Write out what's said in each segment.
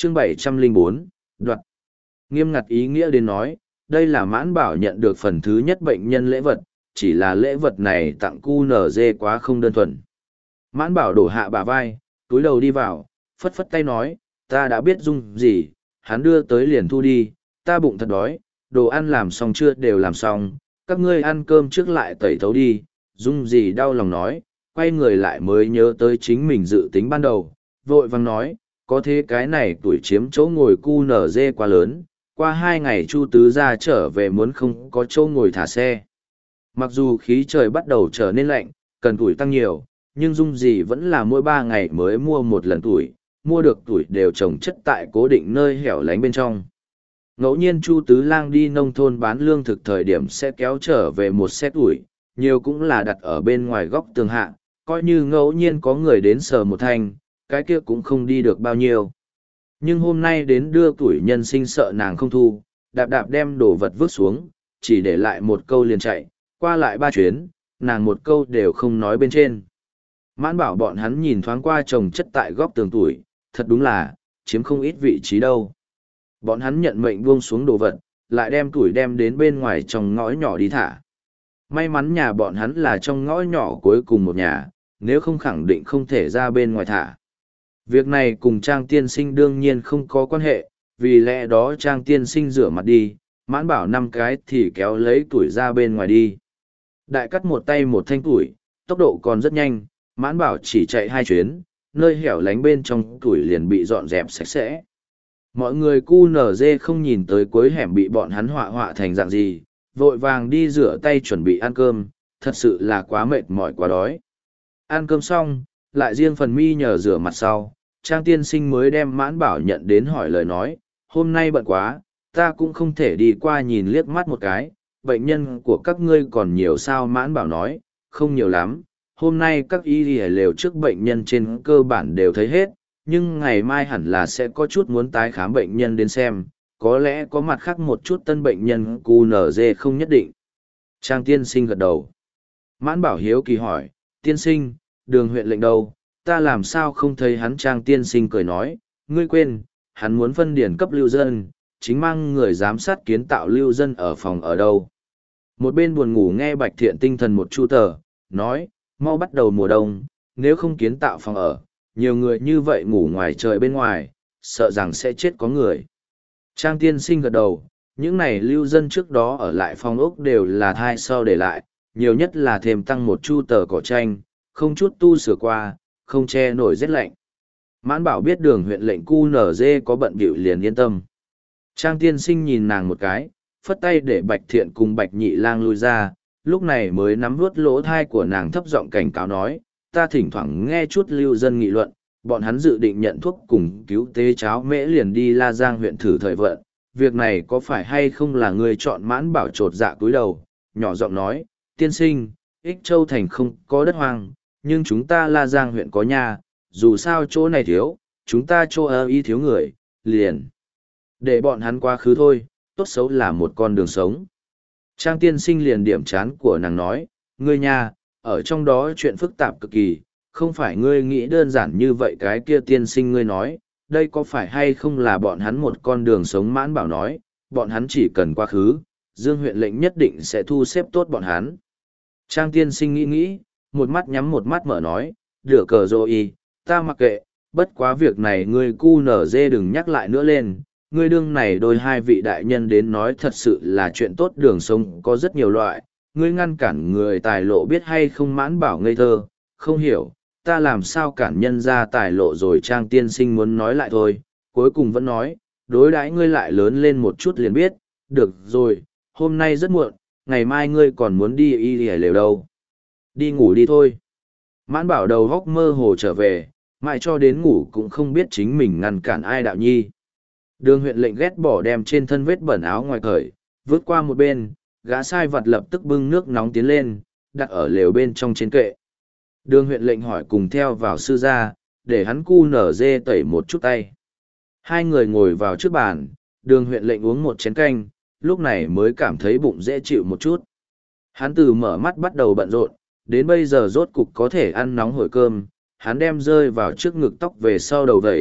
chương 704, đoạt. Nghiêm ngặt ý nghĩa đến nói, đây là Mãn Bảo nhận được phần thứ nhất bệnh nhân lễ vật, chỉ là lễ vật này tặng QNZ quá không đơn thuần. Mãn Bảo đổ hạ bả vai, túi đầu đi vào, phất phất tay nói, ta đã biết Dung gì, hắn đưa tới liền thu đi, ta bụng thật đói, đồ ăn làm xong chưa đều làm xong, các ngươi ăn cơm trước lại tẩy thấu đi. Dung gì đau lòng nói, quay người lại mới nhớ tới chính mình dự tính ban đầu, vội vàng nói, có thế cái này tuổi chiếm chỗ ngồi QNZ quá lớn, qua 2 ngày Chu Tứ gia trở về muốn không có chỗ ngồi thả xe. Mặc dù khí trời bắt đầu trở nên lạnh, cần tuổi tăng nhiều, nhưng Dung gì vẫn là mỗi 3 ngày mới mua một lần tuổi, mua được tuổi đều trồng chất tại cố định nơi hẻo lánh bên trong. Ngẫu nhiên Chu Tứ Lang đi nông thôn bán lương thực thời điểm sẽ kéo trở về một xe tuổi, nhiều cũng là đặt ở bên ngoài góc tường hạ, coi như ngẫu nhiên có người đến sờ một thanh, cái kia cũng không đi được bao nhiêu. Nhưng hôm nay đến đưa tuổi nhân sinh sợ nàng không thu, đạp đạp đem đồ vật vứt xuống, chỉ để lại một câu liền chạy, qua lại 3 chuyến, nàng một câu đều không nói bên trên. Mãn Bảo bọn hắn nhìn thoáng qua trồng chất tại góc tường tuổi, thật đúng là, chiếm không ít vị trí đâu. Bọn hắn nhận mệnh buông xuống đồ vật, lại đem tuổi đem đến bên ngoài trong ngõ nhỏ đi thả. May mắn nhà bọn hắn là trong ngõ nhỏ cuối cùng một nhà, nếu không khẳng định không thể ra bên ngoài thả. Việc này cùng Trang tiên sinh đương nhiên không có quan hệ, vì lẽ đó Trang tiên sinh rửa mặt đi, Mãn Bảo 5 cái thì kéo lấy tuổi ra bên ngoài đi. Đại cắt một tay một thanh tuổi, tốc độ còn rất nhanh, Mãn Bảo chỉ chạy 2 chuyến, nơi hẻo lánh bên trong tuổi liền bị dọn dẹp sạch sẽ. Mọi người QNZ không nhìn tới cuối hẻm bị bọn hắn họa thành dạng gì, vội vàng đi rửa tay chuẩn bị ăn cơm, thật sự là quá mệt mỏi quá đói. Ăn cơm xong, lại riêng phần mi nhờ rửa mặt sau, Trang tiên sinh mới đem Mãn Bảo nhận đến hỏi lời nói, hôm nay bận quá, ta cũng không thể đi qua nhìn liếc mắt một cái, bệnh nhân của các ngươi còn nhiều sao. Mãn Bảo nói, không nhiều lắm, hôm nay các y lều trước bệnh nhân trên cơ bản đều thấy hết, nhưng ngày mai hẳn là sẽ có chút muốn tái khám bệnh nhân đến xem, có lẽ có mặt khác một chút tân bệnh nhân QNZ không nhất định. Trang tiên sinh gật đầu. Mãn Bảo hiếu kỳ hỏi, tiên sinh, Đường huyện lệnh đâu, ta làm sao không thấy hắn. Trang tiên sinh cười nói, ngươi quên, hắn muốn phân điển cấp lưu dân, chính mang người giám sát kiến tạo lưu dân ở phòng ở đâu. Một bên buồn ngủ nghe Bạch Thiện tinh thần một chu tờ, nói, mau bắt đầu mùa đông, nếu không kiến tạo phòng ở, nhiều người như vậy ngủ ngoài trời bên ngoài, sợ rằng sẽ chết có người. Trang tiên sinh gật đầu, những này lưu dân trước đó ở lại phòng ốc đều là thai sau để lại, nhiều nhất là thêm tăng một chu tờ cỏ tranh, không chút tu sửa qua, không che nổi rét lạnh. Mãn Bảo biết Đường huyện lệnh QNZ có bận bịu liền yên tâm. Trang tiên sinh nhìn nàng một cái, phất tay để Bạch Thiện cùng Bạch Nhị Lang lui ra, lúc này mới nắm vuốt lỗ thai của nàng thấp giọng cảnh cáo nói, ta thỉnh thoảng nghe chút lưu dân nghị luận, bọn hắn dự định nhận thuốc cùng cứu tế cháo mễ liền đi La Giang huyện thử thời vận, việc này có phải hay không là người chọn. Mãn Bảo trột dạ cúi đầu, nhỏ giọng nói, tiên sinh, Ích Châu thành không có đất hoang, nhưng chúng ta La Giang huyện có nhà, dù sao chỗ này thiếu, chúng ta chỗ ở y thiếu người, liền để bọn hắn quá khứ thôi, tốt xấu là một con đường sống. Trang tiên sinh liền điểm chán của nàng nói, ngươi nha, ở trong đó chuyện phức tạp cực kỳ, không phải ngươi nghĩ đơn giản như vậy. Cái kia tiên sinh ngươi nói, đây có phải hay không là bọn hắn một con đường sống. Mãn Bảo nói, bọn hắn chỉ cần quá khứ, Dương huyện lệnh nhất định sẽ thu xếp tốt bọn hắn. Trang tiên sinh nghĩ, một mắt nhắm một mắt mở nói, được cờ rồi, ta mặc kệ, bất quá việc này ngươi QNZ đừng nhắc lại nữa lên. Ngươi đương này đôi hai vị đại nhân đến nói thật sự là chuyện tốt, đường sống có rất nhiều loại, ngươi ngăn cản người tài lộ biết hay không. Mãn Bảo ngây thơ, không hiểu, ta làm sao cản nhân ra tài lộ rồi. Trang tiên sinh muốn nói lại thôi, cuối cùng vẫn nói, đối đãi ngươi lại lớn lên một chút liền biết, được rồi, hôm nay rất muộn, ngày mai ngươi còn muốn đi y lều đâu. Đi ngủ đi thôi. Mãn Bảo đầu góc mơ hồ trở về, mãi cho đến ngủ cũng không biết chính mình ngăn cản ai đạo nhi. Đường huyện lệnh ghét bỏ đem trên thân vết bẩn áo ngoài cởi, vứt qua một bên, gã sai vặt lập tức bưng nước nóng tiến lên, đặt ở lều bên trong trên kệ. Đường huyện lệnh hỏi cùng theo vào sư gia, để hắn QNZ tẩy một chút tay. Hai người ngồi vào trước bàn, đường huyện lệnh uống một chén canh, lúc này mới cảm thấy bụng dễ chịu một chút. Hắn từ mở mắt bắt đầu bận rộn, đến bây giờ rốt cục có thể ăn nóng hổi cơm, hắn đem rơi vào trước ngực tóc về sau đầu vẩy,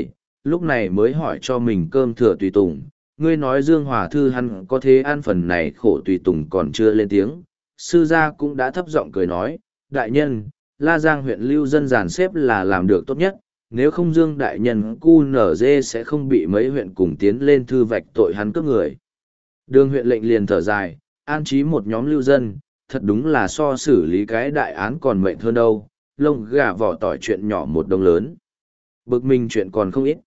lúc này mới hỏi cho mình cơm thừa tùy tùng. Ngươi nói Dương Hòa Thư hắn có thế ăn phần này khổ tùy tùng còn chưa lên tiếng. Sư gia cũng đã thấp giọng cười nói, đại nhân, La Giang huyện lưu dân dàn xếp là làm được tốt nhất, nếu không Dương đại nhân QNZ sẽ không bị mấy huyện cùng tiến lên thư vạch tội hắn cướp người. Đường huyện lệnh liền thở dài, an trí một nhóm lưu dân, thật đúng là so xử lý cái đại án còn mệnh hơn đâu, lông gà vỏ tỏi chuyện nhỏ một đồng lớn. Bực mình chuyện còn không ít.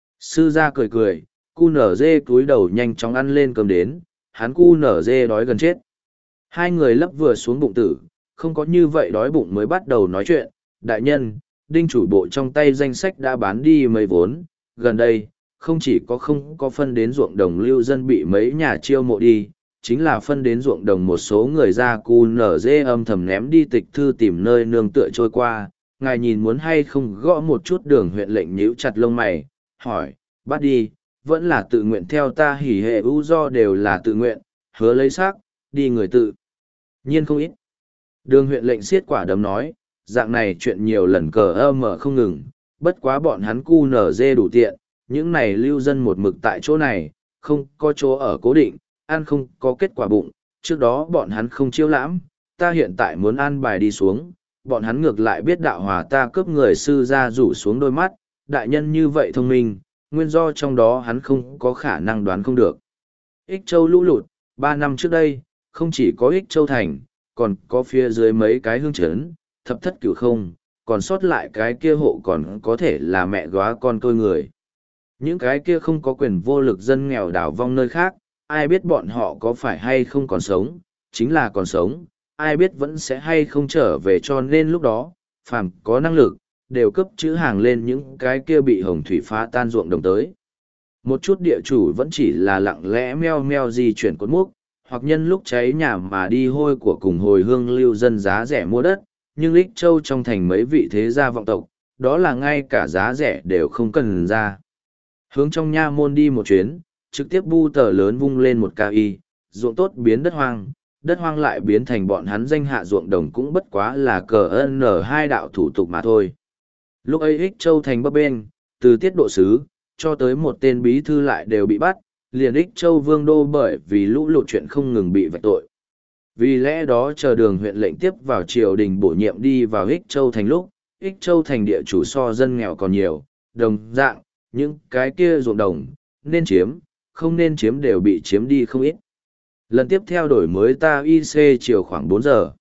Sư gia cười cười, QNZ cúi đầu nhanh chóng ăn lên cơm đến, hắn QNZ đói gần chết. Hai người lấp vừa xuống bụng tử, không có như vậy đói bụng mới bắt đầu nói chuyện. Đại nhân, đinh chủ bộ trong tay danh sách đã bán đi mấy vốn, gần đây, không chỉ không có phân đến ruộng đồng lưu dân bị mấy nhà chiêu mộ đi, chính là phân đến ruộng đồng một số người ra QNZ âm thầm ném đi tịch thư tìm nơi nương tựa trôi qua. Ngài nhìn muốn hay không gõ một chút đường huyện lệnh nhíu chặt lông mày, hỏi, bắt đi, vẫn là tự nguyện theo ta hỉ hệ ưu do đều là tự nguyện, hứa lấy xác, đi người tự nhiên không ít. Đường huyện lệnh siết quả đấm nói, dạng này chuyện nhiều lần cờ mở không ngừng, bất quá bọn hắn QNZ đủ tiện, những này lưu dân một mực tại chỗ này, không có chỗ ở cố định, ăn không có kết quả bụng, trước đó bọn hắn không chiêu lãm, ta hiện tại muốn an bài đi xuống, bọn hắn ngược lại biết đạo hòa ta cướp người sư ra rủ xuống đôi mắt, đại nhân như vậy thông minh, nguyên do trong đó hắn không có khả năng đoán không được. Ích Châu lũ lụt, 3 năm trước đây, không chỉ có Ích Châu thành, còn có phía dưới mấy cái hương trấn, thập thất cửu không, còn sót lại cái kia hộ còn có thể là mẹ góa con tôi người. Những cái kia không có quyền vô lực dân nghèo đảo vong nơi khác, ai biết bọn họ có phải hay không còn sống, chính là còn sống, ai biết vẫn sẽ hay không trở về, cho nên lúc đó, phàm có năng lực, đều cấp chữ hàng lên những cái kia bị hồng thủy phá tan ruộng đồng tới. Một chút địa chủ vẫn chỉ là lặng lẽ meo meo di chuyển cột mốc, hoặc nhân lúc cháy nhà mà đi hôi của cùng hồi hương lưu dân giá rẻ mua đất, nhưng Ích Châu trong thành mấy vị thế gia vọng tộc, đó là ngay cả giá rẻ đều không cần ra. Hướng trong nha môn đi một chuyến, trực tiếp bu tờ lớn vung lên một ca y, ruộng tốt biến đất hoang lại biến thành bọn hắn danh hạ ruộng đồng cũng bất quá là cờ N2 đạo thủ tục mà thôi. Lúc ấy Ích Châu thành bấp bênh, từ tiết độ sứ, cho tới một tên bí thư lại đều bị bắt, liền Ích Châu vương đô bởi vì lũ lụt chuyện không ngừng bị vạch tội. Vì lẽ đó chờ đường huyện lệnh tiếp vào triều đình bổ nhiệm đi vào Ích Châu thành lúc, Ích Châu thành địa chủ so dân nghèo còn nhiều, đồng dạng, những cái kia ruộng đồng, nên chiếm, không nên chiếm đều bị chiếm đi không ít. Lần tiếp theo đổi mới ta IC chiều khoảng 4 giờ.